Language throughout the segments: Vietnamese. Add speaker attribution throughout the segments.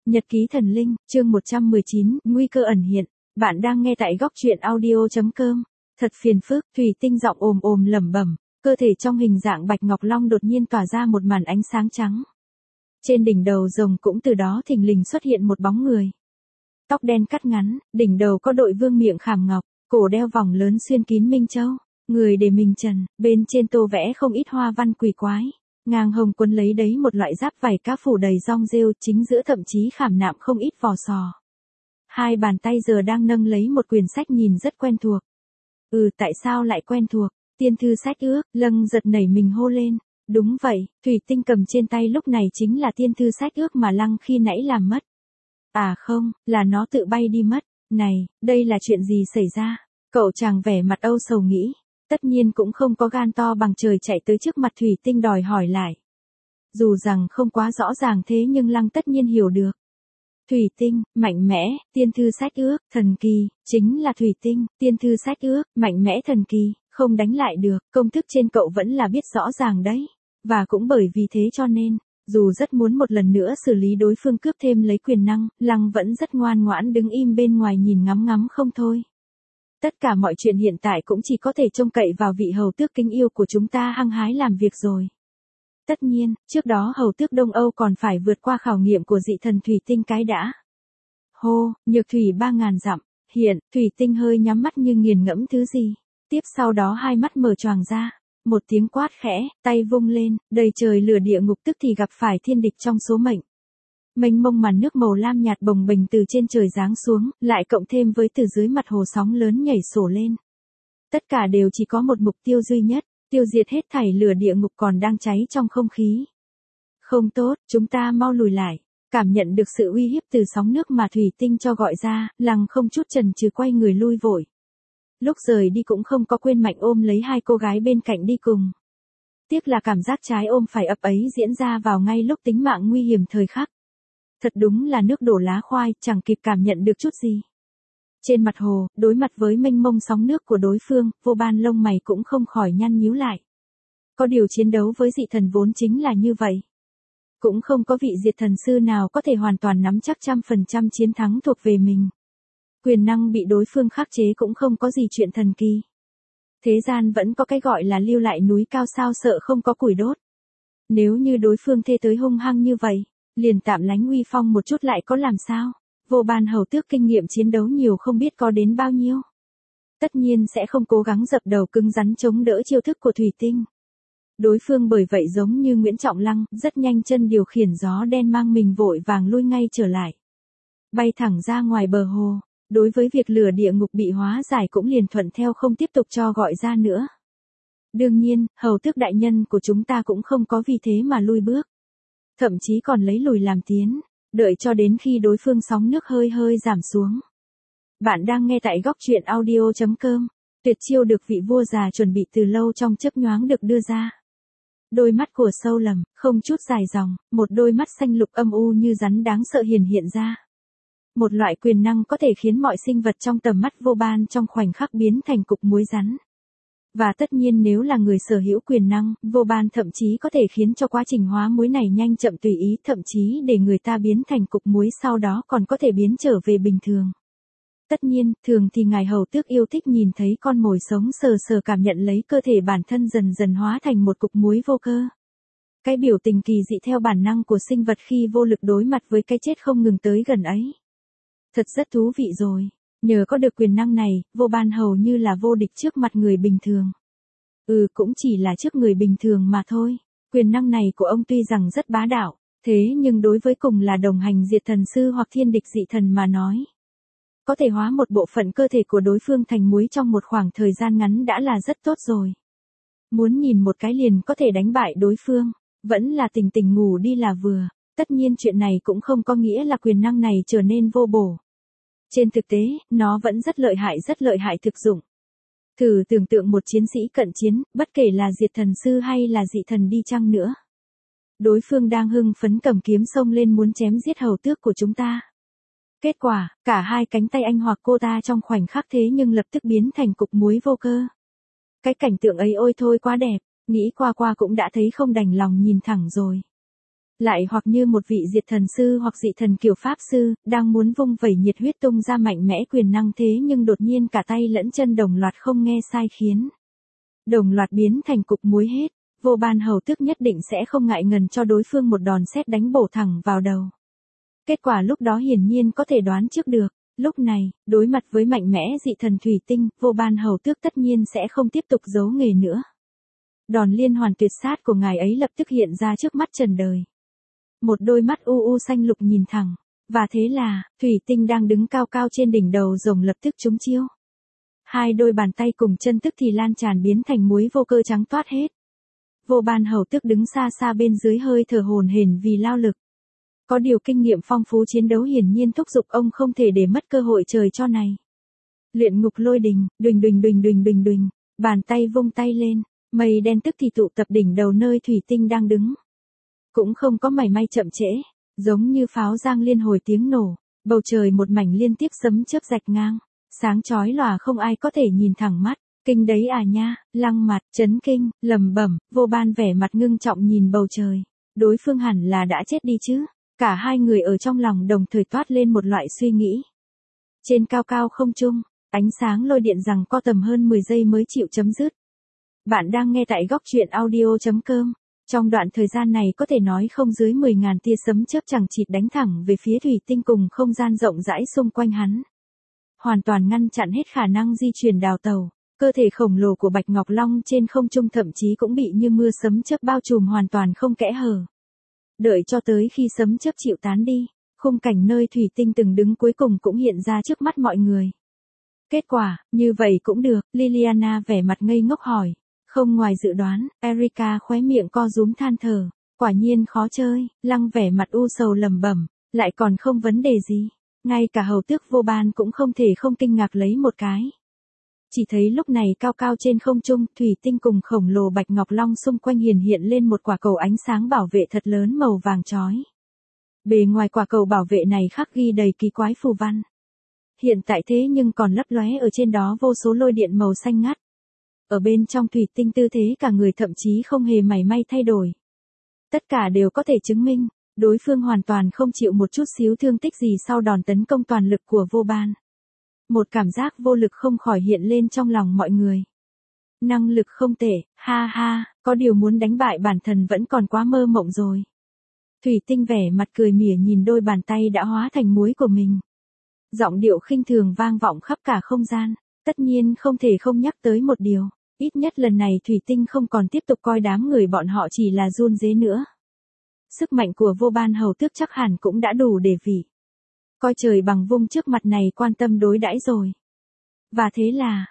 Speaker 1: Nhật ký thần linh, chương 119, nguy cơ ẩn hiện. Bạn đang nghe tại góc truyện audio.com. Thật phiền phức, Thủy Tinh giọng ồm ồm lẩm bẩm, cơ thể trong hình dạng bạch ngọc long đột nhiên tỏa ra một màn ánh sáng trắng. Trên đỉnh đầu rồng cũng từ đó thình lình xuất hiện một bóng người. Tóc đen cắt ngắn, đỉnh đầu có đội vương miệng khảm ngọc, cổ đeo vòng lớn xuyên kín minh châu, người để mình trần, bên trên tô vẽ không ít hoa văn quỷ quái. Ngang hồng quấn lấy đấy một loại giáp vảy cá phủ đầy rong rêu, chính giữa thậm chí khảm nạm không ít vỏ sò. Hai bàn tay giờ đang nâng lấy một quyển sách nhìn rất quen thuộc. Tại sao lại quen thuộc? Tiên thư sách ước, Lâng giật nảy mình hô lên. Đúng vậy, Thủy Tinh cầm trên tay lúc này chính là tiên thư sách ước mà Lăng khi nãy làm mất. À không, là nó tự bay đi mất. Này, đây là chuyện gì xảy ra? Cậu chàng vẻ mặt âu sầu nghĩ. Tất nhiên cũng không có gan to bằng trời chạy tới trước mặt Thủy Tinh đòi hỏi lại. Dù rằng không quá rõ ràng thế nhưng Lăng tất nhiên hiểu được. Thủy Tinh, mạnh mẽ, tiên thư sách ước, thần kỳ, chính là Thủy Tinh, tiên thư sách ước, mạnh mẽ thần kỳ, không đánh lại được, công thức trên cậu vẫn là biết rõ ràng đấy. Và cũng bởi vì thế cho nên, dù rất muốn một lần nữa xử lý đối phương cướp thêm lấy quyền năng, Lăng vẫn rất ngoan ngoãn đứng im bên ngoài nhìn ngắm ngắm không thôi. Tất cả mọi chuyện hiện tại cũng chỉ có thể trông cậy vào vị hầu tước kính yêu của chúng ta hăng hái làm việc rồi. Tất nhiên, trước đó hầu tước Đông Âu còn phải vượt qua khảo nghiệm của dị thần Thủy Tinh cái đã. Hô, nhược thủy 3000 dặm, hiện, Thủy Tinh hơi nhắm mắt như nghiền ngẫm thứ gì. Tiếp sau đó hai mắt mở choàng ra, một tiếng quát khẽ, tay vung lên, đầy trời lửa địa ngục tức thì gặp phải thiên địch trong số mệnh. Mênh mông màn nước màu lam nhạt bồng bềnh từ trên trời giáng xuống, lại cộng thêm với từ dưới mặt hồ sóng lớn nhảy sổ lên. Tất cả đều chỉ có một mục tiêu duy nhất, tiêu diệt hết thảy lửa địa ngục còn đang cháy trong không khí. Không tốt, chúng ta mau lùi lại. Cảm nhận được sự uy hiếp từ sóng nước mà Thủy Tinh cho gọi ra, Lăng không chút chần chừ quay người lui vội. Lúc rời đi cũng không có quên mạnh ôm lấy hai cô gái bên cạnh đi cùng. Tiếc là cảm giác trái ôm phải ấp ấy diễn ra vào ngay lúc tính mạng nguy hiểm thời khắc. Thật đúng là nước đổ lá khoai, chẳng kịp cảm nhận được chút gì. Trên mặt hồ, đối mặt với mênh mông sóng nước của đối phương, Vô Ban lông mày cũng không khỏi nhăn nhíu lại. Có điều chiến đấu với dị thần vốn chính là như vậy. Cũng không có vị diệt thần sư nào có thể hoàn toàn nắm chắc 100% chiến thắng thuộc về mình. Quyền năng bị đối phương khắc chế cũng không có gì chuyện thần kỳ. Thế gian vẫn có cái gọi là lưu lại núi cao sao sợ không có củi đốt. Nếu như đối phương thê tới hung hăng như vậy, liền tạm lánh uy phong một chút lại có làm sao? Vô Ban hầu tước kinh nghiệm chiến đấu nhiều không biết có đến bao nhiêu. Tất nhiên sẽ không cố gắng dập đầu cứng rắn chống đỡ chiêu thức của Thủy Tinh. Đối phương bởi vậy giống như Nguyễn Trọng Lăng, rất nhanh chân điều khiển gió đen mang mình vội vàng lui ngay trở lại. Bay thẳng ra ngoài bờ hồ, đối với việc lửa địa ngục bị hóa giải cũng liền thuận theo không tiếp tục cho gọi ra nữa. Đương nhiên, hầu tước đại nhân của chúng ta cũng không có vì thế mà lui bước. Thậm chí còn lấy lùi làm tiến, đợi cho đến khi đối phương sóng nước hơi hơi giảm xuống. Bạn đang nghe tại góc truyện audio.com, tuyệt chiêu được vị vua già chuẩn bị từ lâu trong chớp nhoáng được đưa ra. Đôi mắt của sâu lầm, không chút dài dòng, một đôi mắt xanh lục âm u như rắn đáng sợ hiện ra. Một loại quyền năng có thể khiến mọi sinh vật trong tầm mắt Vô Ban trong khoảnh khắc biến thành cục muối rắn. Và tất nhiên nếu là người sở hữu quyền năng, Vô Ban thậm chí có thể khiến cho quá trình hóa muối này nhanh chậm tùy ý, thậm chí để người ta biến thành cục muối sau đó còn có thể biến trở về bình thường. Tất nhiên, thường thì ngài hầu tước yêu thích nhìn thấy con mồi sống sờ sờ cảm nhận lấy cơ thể bản thân dần dần hóa thành một cục muối vô cơ. Cái biểu tình kỳ dị theo bản năng của sinh vật khi vô lực đối mặt với cái chết không ngừng tới gần ấy. Thật rất thú vị rồi. Nhờ có được quyền năng này, Vô Ban hầu như là vô địch trước mặt người bình thường. Cũng chỉ là trước người bình thường mà thôi. Quyền năng này của ông tuy rằng rất bá đạo, thế nhưng đối với cùng là đồng hành diệt thần sư hoặc thiên địch dị thần mà nói. Có thể hóa một bộ phận cơ thể của đối phương thành muối trong một khoảng thời gian ngắn đã là rất tốt rồi. Muốn nhìn một cái liền có thể đánh bại đối phương, vẫn là tỉnh tỉnh ngủ đi là vừa. Tất nhiên chuyện này cũng không có nghĩa là quyền năng này trở nên vô bổ. Trên thực tế, nó vẫn rất lợi hại thực dụng. Thử tưởng tượng một chiến sĩ cận chiến, bất kể là diệt thần sư hay là dị thần đi chăng nữa. Đối phương đang hưng phấn cầm kiếm xông lên muốn chém giết hầu tước của chúng ta. Kết quả, cả hai cánh tay anh hoặc cô ta trong khoảnh khắc thế nhưng lập tức biến thành cục muối vô cơ. Cái cảnh tượng ấy ôi thôi quá đẹp, nghĩ qua cũng đã thấy không đành lòng nhìn thẳng rồi. Lại hoặc như một vị diệt thần sư hoặc dị thần kiểu pháp sư, đang muốn vung vẩy nhiệt huyết tung ra mạnh mẽ quyền năng thế nhưng đột nhiên cả tay lẫn chân đồng loạt không nghe sai khiến. Đồng loạt biến thành cục muối hết, Vô Ban Hầu Tước nhất định sẽ không ngại ngần cho đối phương một đòn sét đánh bổ thẳng vào đầu. Kết quả lúc đó hiển nhiên có thể đoán trước được, lúc này, đối mặt với mạnh mẽ dị thần thủy tinh, Vô Ban Hầu Tước tất nhiên sẽ không tiếp tục giấu nghề nữa. Đòn liên hoàn tuyệt sát của ngài ấy lập tức hiện ra trước mắt trần đời. Một đôi mắt u u xanh lục nhìn thẳng, và thế là, thủy tinh đang đứng cao cao trên đỉnh đầu rồng lập tức trúng chiêu. Hai đôi bàn tay cùng chân tức thì lan tràn biến thành muối vô cơ trắng toát hết. Vô Ban Hầu Tước đứng xa xa bên dưới hơi thở hổn hển vì lao lực. Có điều kinh nghiệm phong phú chiến đấu hiển nhiên thúc giục ông không thể để mất cơ hội trời cho này. Luyện ngục lôi đình, đùng đùng đùng đùng đùng đùng, bàn tay vung tay lên, mây đen tức thì tụ tập đỉnh đầu nơi thủy tinh đang đứng. Cũng không có mảy may chậm trễ, giống như pháo giang liên hồi tiếng nổ, bầu trời một mảnh liên tiếp sấm chớp rạch ngang, sáng chói lòa không ai có thể nhìn thẳng mắt. Kinh đấy à nha, Lăng mặt, chấn kinh, lẩm bẩm, Vô Ban vẻ mặt ngưng trọng nhìn bầu trời. Đối phương hẳn là đã chết đi chứ. Cả hai người ở trong lòng đồng thời toát lên một loại suy nghĩ. Trên cao cao không trung, ánh sáng lôi điện rằng co tầm hơn 10 giây mới chịu chấm dứt. Bạn đang nghe tại góc truyện audio.com. Trong đoạn thời gian này có thể nói không dưới 10.000 tia sấm chớp chẳng chịt đánh thẳng về phía thủy tinh cùng không gian rộng rãi xung quanh hắn. Hoàn toàn ngăn chặn hết khả năng di chuyển đào tàu. Cơ thể khổng lồ của Bạch Ngọc Long trên không trung thậm chí cũng bị như mưa sấm chớp bao trùm hoàn toàn không kẽ hở. Đợi cho tới khi sấm chớp chịu tán đi, khung cảnh nơi thủy tinh từng đứng cuối cùng cũng hiện ra trước mắt mọi người. Kết quả, như vậy cũng được, Liliana vẻ mặt ngây ngốc hỏi. Không ngoài dự đoán, Erika khóe miệng co rúm than thở. Quả nhiên khó chơi, Lăng vẻ mặt u sầu lẩm bẩm, lại còn không vấn đề gì. Ngay cả Hầu Tước Vô Ban cũng không thể không kinh ngạc lấy một cái. Chỉ thấy lúc này cao cao trên không trung, thủy tinh cùng khổng lồ Bạch Ngọc Long xung quanh hiện lên một quả cầu ánh sáng bảo vệ thật lớn màu vàng chói. Bề ngoài quả cầu bảo vệ này khắc ghi đầy kỳ quái phù văn. Hiện tại thế nhưng còn lấp lóe ở trên đó vô số lôi điện màu xanh ngắt. Ở bên trong thủy tinh tư thế cả người thậm chí không hề mảy may thay đổi. Tất cả đều có thể chứng minh, đối phương hoàn toàn không chịu một chút xíu thương tích gì sau đòn tấn công toàn lực của Vô Ban. Một cảm giác vô lực không khỏi hiện lên trong lòng mọi người. Năng lực không tệ, ha ha, có điều muốn đánh bại bản thân vẫn còn quá mơ mộng rồi. Thủy tinh vẻ mặt cười mỉa nhìn đôi bàn tay đã hóa thành muối của mình. Giọng điệu khinh thường vang vọng khắp cả không gian, tất nhiên không thể không nhắc tới một điều, ít nhất lần này Thủy tinh không còn tiếp tục coi đám người bọn họ chỉ là run rế nữa. Sức mạnh của Vô Ban Hầu Tước chắc hẳn cũng đã đủ để coi trời bằng vung trước mặt này quan tâm đối đãi rồi. Và thế là,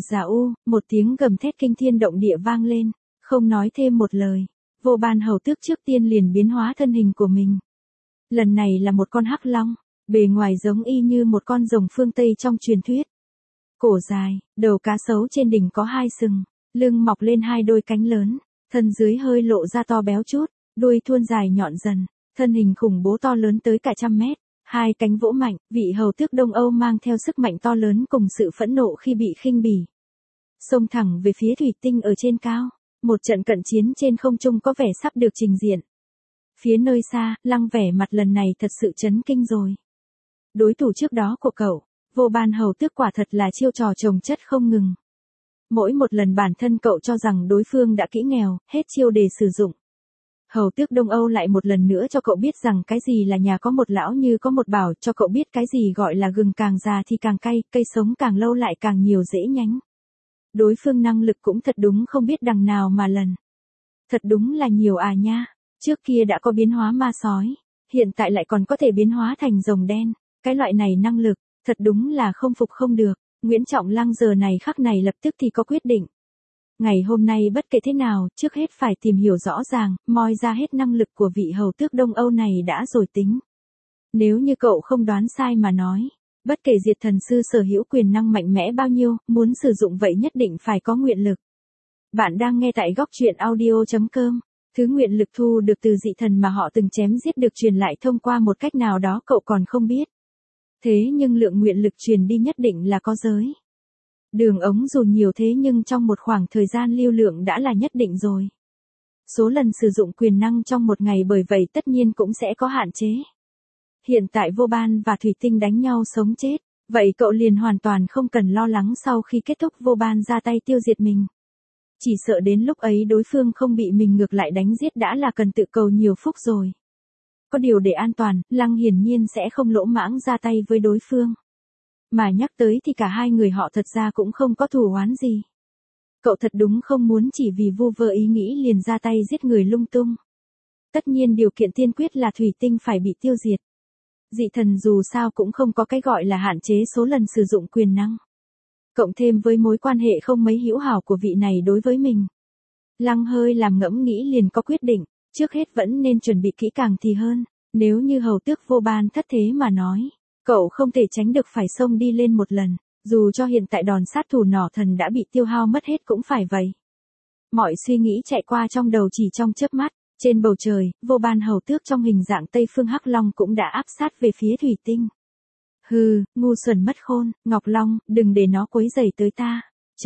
Speaker 1: một tiếng gầm thét kinh thiên động địa vang lên, không nói thêm một lời. Vô Ban Hầu Tước trước tiên liền biến hóa thân hình của mình. Lần này là một con hắc long, bề ngoài giống y như một con rồng phương Tây trong truyền thuyết. Cổ dài, đầu cá sấu trên đỉnh có hai sừng, lưng mọc lên hai đôi cánh lớn, thân dưới hơi lộ ra to béo chút, đuôi thuôn dài nhọn dần, thân hình khủng bố to lớn tới cả 100 mét. Hai cánh vỗ mạnh, vị hầu tước Đông Âu mang theo sức mạnh to lớn cùng sự phẫn nộ khi bị khinh bỉ. Xông thẳng về phía thủy tinh ở trên cao, một trận cận chiến trên không trung có vẻ sắp được trình diện. Phía nơi xa, Lăng vẻ mặt lần này thật sự chấn kinh rồi. Đối thủ trước đó của cậu, Vô Ban Hầu Tước quả thật là chiêu trò chồng chất không ngừng. Mỗi một lần bản thân cậu cho rằng đối phương đã kỹ nghèo, hết chiêu để sử dụng. Hầu Tước Đông Âu lại một lần nữa cho cậu biết rằng cái gì là nhà có một lão như có một bảo, cho cậu biết cái gì gọi là gừng càng già thì càng cay, cây sống càng lâu lại càng nhiều rễ nhánh. Đối phương năng lực cũng thật đúng không biết đằng nào mà lần. Thật đúng là nhiều à nha, trước kia đã có biến hóa ma sói, hiện tại lại còn có thể biến hóa thành rồng đen, cái loại này năng lực, thật đúng là không phục không được. Nguyễn Trọng Lăng giờ này khắc này lập tức thì có quyết định. Ngày hôm nay bất kể thế nào, trước hết phải tìm hiểu rõ ràng, moi ra hết năng lực của vị hầu tước Đông Âu này đã rồi tính. Nếu như cậu không đoán sai mà nói, bất kể diệt thần sư sở hữu quyền năng mạnh mẽ bao nhiêu, muốn sử dụng vậy nhất định phải có nguyện lực. Bạn đang nghe tại góc truyện audio.com. Thứ nguyện lực thu được từ dị thần mà họ từng chém giết được truyền lại thông qua một cách nào đó cậu còn không biết. Thế nhưng lượng nguyện lực truyền đi nhất định là có giới. Đường ống dù nhiều thế nhưng trong một khoảng thời gian lưu lượng đã là nhất định rồi. Số lần sử dụng quyền năng trong một ngày bởi vậy tất nhiên cũng sẽ có hạn chế. Hiện tại Vô Ban và Thủy Tinh đánh nhau sống chết, vậy cậu liền hoàn toàn không cần lo lắng sau khi kết thúc Vô Ban ra tay tiêu diệt mình. Chỉ sợ đến lúc ấy đối phương không bị mình ngược lại đánh giết đã là cần tự cầu nhiều phúc rồi. Có điều để an toàn, Lăng hiển nhiên sẽ không lỗ mãng ra tay với đối phương. Mà nhắc tới thì cả hai người họ thật ra cũng không có thù oán gì. Cậu thật đúng không muốn chỉ vì vu vơ ý nghĩ liền ra tay giết người lung tung. Tất nhiên điều kiện tiên quyết là Thủy Tinh phải bị tiêu diệt. Dị thần dù sao cũng không có cái gọi là hạn chế số lần sử dụng quyền năng. Cộng thêm với mối quan hệ không mấy hữu hảo của vị này đối với mình. Lăng hơi làm ngẫm nghĩ liền có quyết định, trước hết vẫn nên chuẩn bị kỹ càng thì hơn, nếu như hầu tước Vô Ban thất thế mà nói, cậu không thể tránh được phải xông đi lên một lần, dù cho hiện tại đòn sát thủ nỏ thần đã bị tiêu hao mất hết cũng phải vậy. Mọi suy nghĩ chạy qua trong đầu chỉ trong chớp mắt, trên bầu trời, Vô Ban hầu tước trong hình dạng Tây Phương Hắc Long cũng đã áp sát về phía Thủy Tinh. Hừ, ngu xuẩn mất khôn, Ngọc Long, đừng để nó quấy rầy tới ta.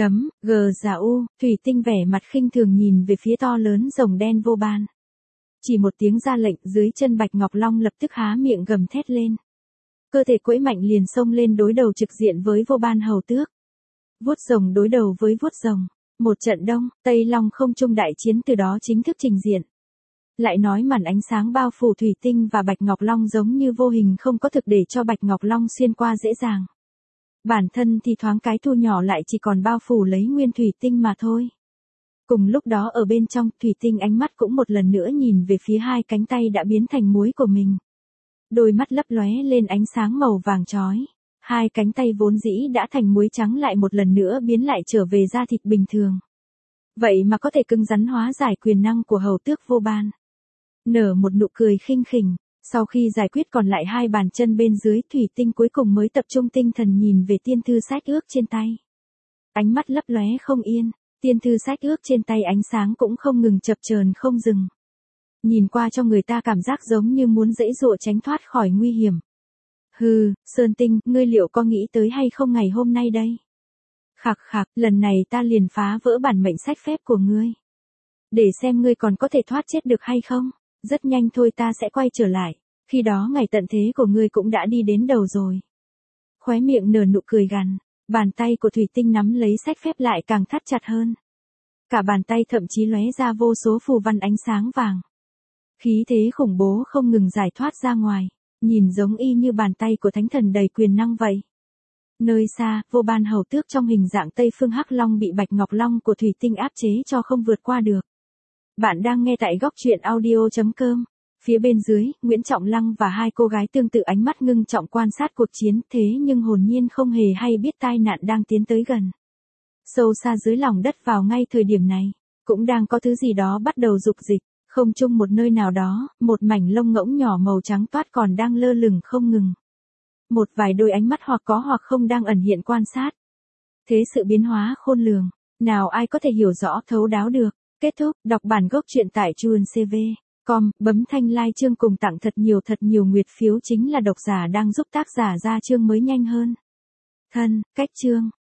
Speaker 1: Thủy Tinh vẻ mặt khinh thường nhìn về phía to lớn rồng đen Vô Ban. Chỉ một tiếng ra lệnh, dưới chân Bạch Ngọc Long lập tức há miệng gầm thét lên. Cơ thể quẫy mạnh liền xông lên đối đầu trực diện với Vô Ban hầu tước. Vuốt rồng đối đầu với vuốt rồng, một trận đông, Tây Long không trung đại chiến từ đó chính thức trình diện. Lại nói màn ánh sáng bao phủ Thủy Tinh và Bạch Ngọc Long giống như vô hình không có thực để cho Bạch Ngọc Long xuyên qua dễ dàng. Bản thân thì thoáng cái thu nhỏ lại chỉ còn bao phủ lấy nguyên Thủy Tinh mà thôi. Cùng lúc đó ở bên trong, Thủy Tinh ánh mắt cũng một lần nữa nhìn về phía hai cánh tay đã biến thành muối của mình. Đôi mắt lấp lóe lên ánh sáng màu vàng chói. Hai cánh tay vốn dĩ đã thành muối trắng lại một lần nữa biến lại trở về da thịt bình thường. Vậy mà có thể cứng rắn hóa giải quyền năng của hầu tước Vô Ban. Nở một nụ cười khinh khỉnh, sau khi giải quyết còn lại hai bàn chân bên dưới, Thủy Tinh cuối cùng mới tập trung tinh thần nhìn về tiên thư sách ước trên tay. Ánh mắt lấp lóe không yên, tiên thư sách ước trên tay ánh sáng cũng không ngừng chập chờn không dừng. Nhìn qua cho người ta cảm giác giống như muốn giãy giụa tránh thoát khỏi nguy hiểm. Hừ, Sơn Tinh, ngươi liệu có nghĩ tới hay không ngày hôm nay đây? Khạc khạc, lần này ta liền phá vỡ bản mệnh sách phép của ngươi. Để xem ngươi còn có thể thoát chết được hay không? Rất nhanh thôi ta sẽ quay trở lại, khi đó ngày tận thế của ngươi cũng đã đi đến đầu rồi. Khóe miệng nở nụ cười gằn, bàn tay của Thủy Tinh nắm lấy sách phép lại càng thắt chặt hơn. Cả bàn tay thậm chí lóe ra vô số phù văn ánh sáng vàng. Khí thế khủng bố không ngừng giải thoát ra ngoài, nhìn giống y như bàn tay của thánh thần đầy quyền năng vậy. Nơi xa, Vô Ban hầu tước trong hình dạng Tây Phương Hắc Long bị Bạch Ngọc Long của Thủy Tinh áp chế cho không vượt qua được. Bạn đang nghe tại góc truyện audio.com. Phía bên dưới, Nguyễn Trọng Lăng và hai cô gái tương tự ánh mắt ngưng trọng quan sát cuộc chiến, thế nhưng hồn nhiên không hề hay biết tai nạn đang tiến tới gần. Sâu xa dưới lòng đất vào ngay thời điểm này, cũng đang có thứ gì đó bắt đầu dục dịch, không chung một nơi nào đó, một mảnh lông ngỗng nhỏ màu trắng toát còn đang lơ lửng không ngừng. Một vài đôi ánh mắt hoặc có hoặc không đang ẩn hiện quan sát. Thế sự biến hóa khôn lường, nào ai có thể hiểu rõ thấu đáo được. Kết thúc, đọc bản gốc truyện tại chuyencv.com, bấm thanh like chương cùng tặng thật nhiều nguyệt phiếu chính là độc giả đang giúp tác giả ra chương mới nhanh hơn. Thân, cách chương.